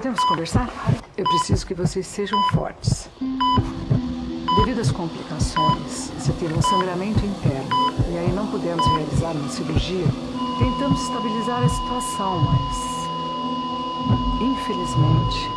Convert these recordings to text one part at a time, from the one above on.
Podemos conversar? Eu preciso que vocês sejam fortes. Devido às complicações, você teve um sangramento interno. E aí não pudemos realizar uma cirurgia. Tentamos estabilizar a situação, mas... infelizmente...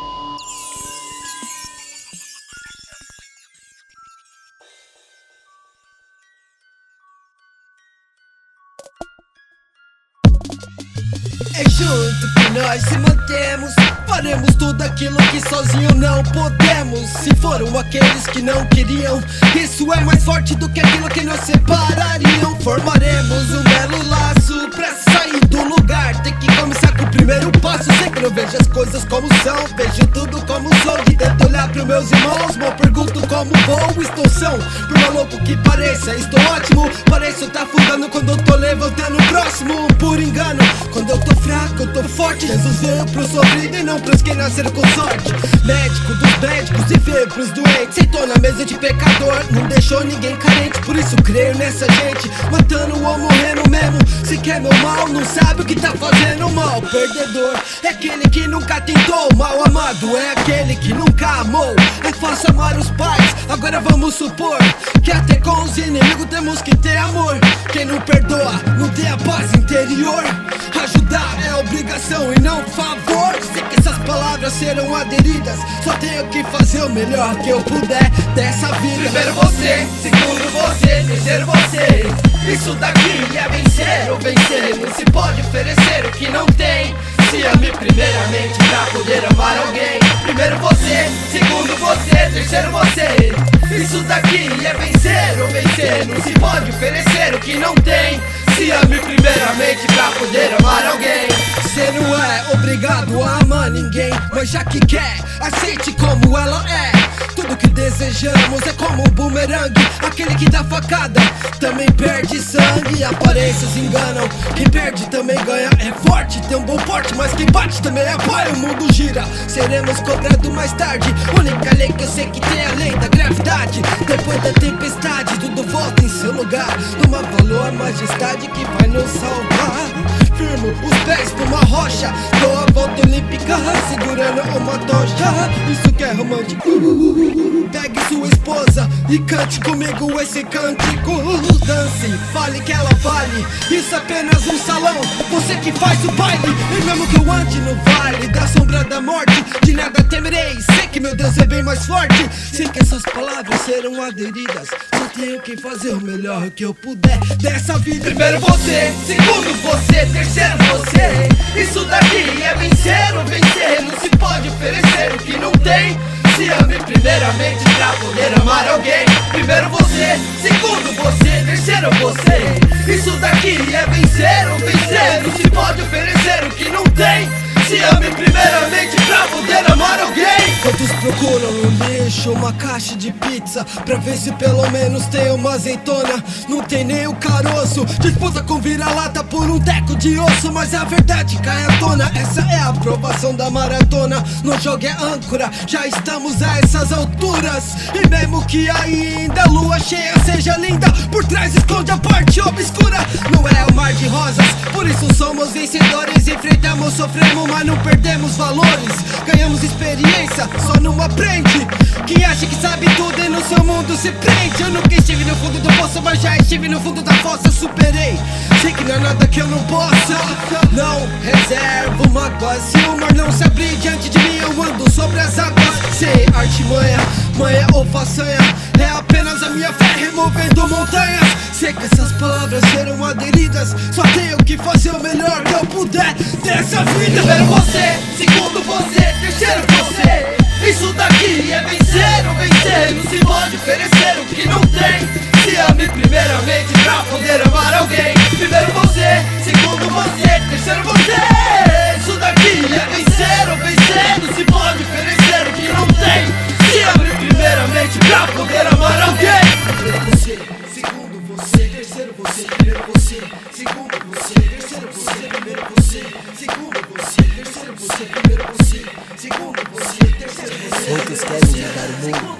É junto que nós se mantemos. Faremos tudo aquilo que sozinho não podemos. Se foram aqueles que não queriam, isso é mais forte do que aquilo que nos separariam. Formaremos um belo laço pra sair do lugar. Tem que começar com o primeiro passo. Sei que não vejo as coisas como são, vejo tudo como sou. De tento olhar pros meus irmãos, mal pergunto como vou. Estou são, por maluco que pareça, estou ótimo. Pareço tá afundando quando eu tô levantando o próximo. Por engano, quando eu tô fraco, eu tô forte. Jesus veio pros sofridos e não pros que nasceram com sorte. Médico dos médicos e veio pros doentes. Sentou na mesa de pecador, não deixou ninguém carente. Por isso creio nessa gente, matando ou morrendo mesmo. Se quer meu mal, não sabe o que tá fazendo mal. Perdedor é aquele que nunca tentou. Mal amado é aquele que nunca amou. É fácil amar os pais, agora vamos supor que até com os inimigos temos que ter amor. Quem não perdoa, não tem a paz interior. Ajudar é obrigação e não favor. Sei que essas palavras serão aderidas, só tenho que fazer o melhor que eu puder dessa vida. Primeiro você, segundo você, terceiro você. Isso daqui é vencer ou vencer. Não se pode oferecer o que não tem. Se ame primeiramente pra poder amar alguém. Primeiro você, segundo você, terceiro você. Isso daqui é vencer ou vencer. Não se pode oferecer o que não tem. Se ame primeiramente pra poder amar alguém. Cê não é obrigado a amar ninguém, mas já que quer, aceite como ela é. Tudo que desejamos é como um bumerangue. Aquele que dá facada também perde sangue. Aparências enganam, quem perde também ganha. É forte, tem um bom porte, mas quem bate também apoia. O mundo gira, seremos cobrados mais tarde. Única lei que eu sei que tem a lei da gravidade. Depois da tempestade, tudo volta em seu lugar. Toma valor a majestade que vai nos salvar. Firmo os pés numa rocha, dou a volta olímpica, segurando uma tocha. Isso que é romântico. Pegue sua esposa e cante comigo esse cântico. Dance, fale que ela vale. Isso é apenas um salão, você que faz o baile. E mesmo que eu ande no vale da sombra da morte, de nada temerei, sei que meu Deus é bem mais forte. Sei que essas palavras serão aderidas, só tenho que fazer o melhor que eu puder dessa vida. Primeiro você, segundo você, terceiro você. Isso daqui é vencer ou vencer. Não se pode oferecer o que não tem. Se ame primeiramente pra poder amar alguém. Primeiro você, segundo você, terceiro você. Isso daqui é vencer ou vencer. Não se pode oferecer o que não tem. Se ame primeiramente pra poder amar alguém. Quantos procuram no lixo uma caixa de pizza pra ver se pelo menos tem uma azeitona. Não tem nem o caroço, disputa com vira-lata por um teco de osso. Mas a verdade cai à tona, essa é a aprovação da maratona. No jogo é âncora, já estamos a essas alturas. E mesmo que ainda a lua cheia seja linda, por trás esconde a parte obscura. Não é o mar de rosas, por isso somos vencedores. Enfrentamos, sofremos, mas não perdemos valores. Ganhamos experiência, só não aprende. Quem acha que sabe tudo e no seu mundo se prende. Eu nunca estive no fundo do poço, mas já estive no fundo da fossa. Superei, sei que não é nada que eu não possa. Não reservo mágoas, se o mar não se abrir diante de mim, eu ando sobre as águas. Sei artimanha, manha ou façanha, é apenas a minha fé removendo montanhas. Sei que essas palavras serão aderidas, só tenho que fazer o melhor que eu puder dessa vida. Primeiro você, segundo você, terceiro você. Isso daqui é vencer ou vencer. Não se pode oferecer o que não tem. Se ame primeiramente pra poder amar alguém. Primeiro você, segundo você, terceiro você. Isso daqui é vencer ou vencer. Não se pode oferecer o que não tem. Se ame primeiramente pra poder amar alguém. Primeiro você, segundo você, terceiro você. Primeiro você, segundo você, terceiro você. Primeiro você, segundo você, terceiro você. Primeiro você, segundo você, terceiro você. Outros querem mudar o mundo,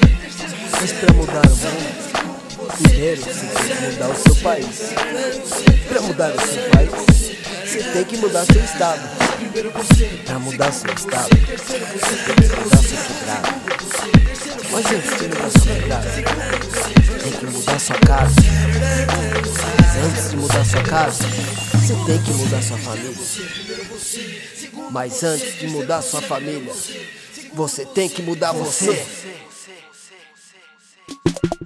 mas para mudar o mundo, primeiro você tem que mudar o seu país. Para mudar o seu país, você tem que mudar seu estado. Pra mudar seu estado, você tem que mudar sua quebrada. Mas antes de mudar sua quebrada, tem que mudar sua casa. Mas antes de mudar sua casa, você tem que mudar sua família. Mas antes de mudar sua família, você tem que mudar você.